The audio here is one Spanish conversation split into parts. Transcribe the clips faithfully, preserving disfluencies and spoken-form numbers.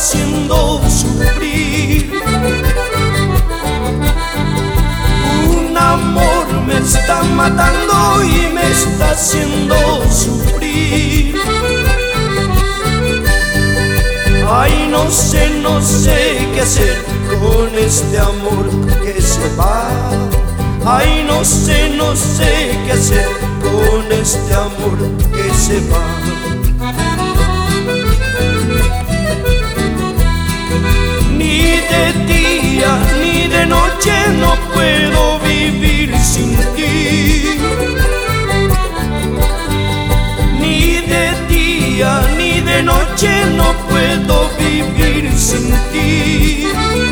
haciendo sufrir. Un amor me está matando y me está haciendo sufrir. Ay, no sé, no sé qué hacer con este amor que se va. Ay, no sé, no sé qué hacer con este amor que se va. Ni de día ni de noche no puedo vivir sin ti. Ni de día ni de noche no puedo vivir sin ti.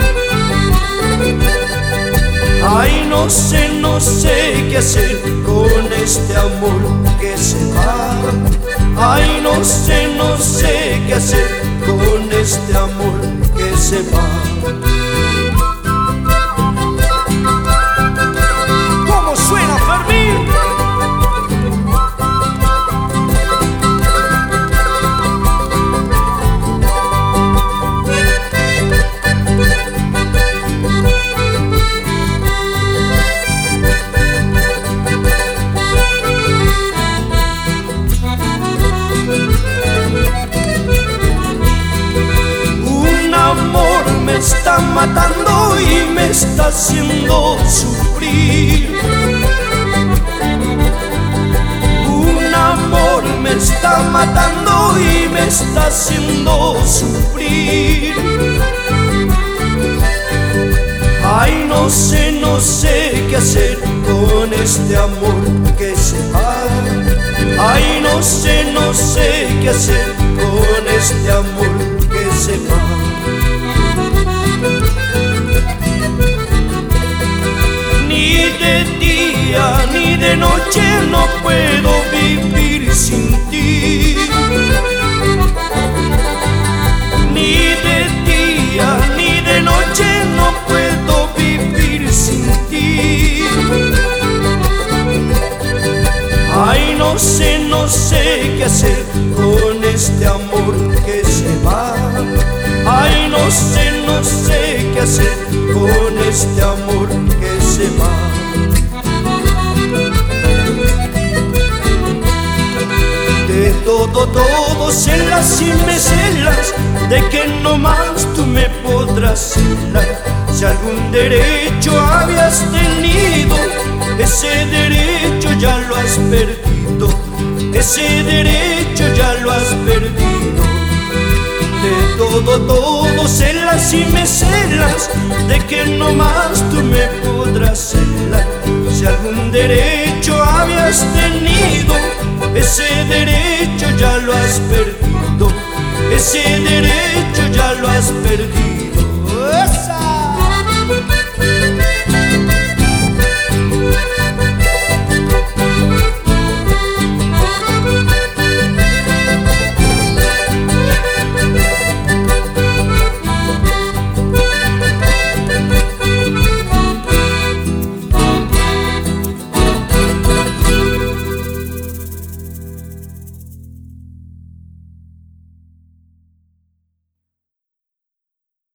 Ay, no sé, no sé qué hacer con este amor que se va. Ay, no sé, no sé qué hacer con este amor que se va. ¿Cómo suena, Fermín? Me está matando y me está haciendo sufrir. Un amor me está matando y me está haciendo sufrir. Ay, no sé, no sé qué hacer con este amor que se va. Ay, no sé, no sé qué hacer con este amor que se va. Ni de día ni de noche no puedo vivir sin ti. Ni de día ni de noche no puedo vivir sin ti. Ay, no sé, no sé qué hacer con este amor que se va. Ay, no sé, no sé qué hacer con este amor que se va. De todo, todo celas y me celas, de que no más tú me podrás celar. Si algún derecho habías tenido, ese derecho ya lo has perdido. Ese derecho ya lo has perdido. De todo, todo celas y me celas, de que no más tú me podrás celar. Si algún derecho habías tenido, ese derecho ya lo has perdido. Ese derecho ya lo has perdido.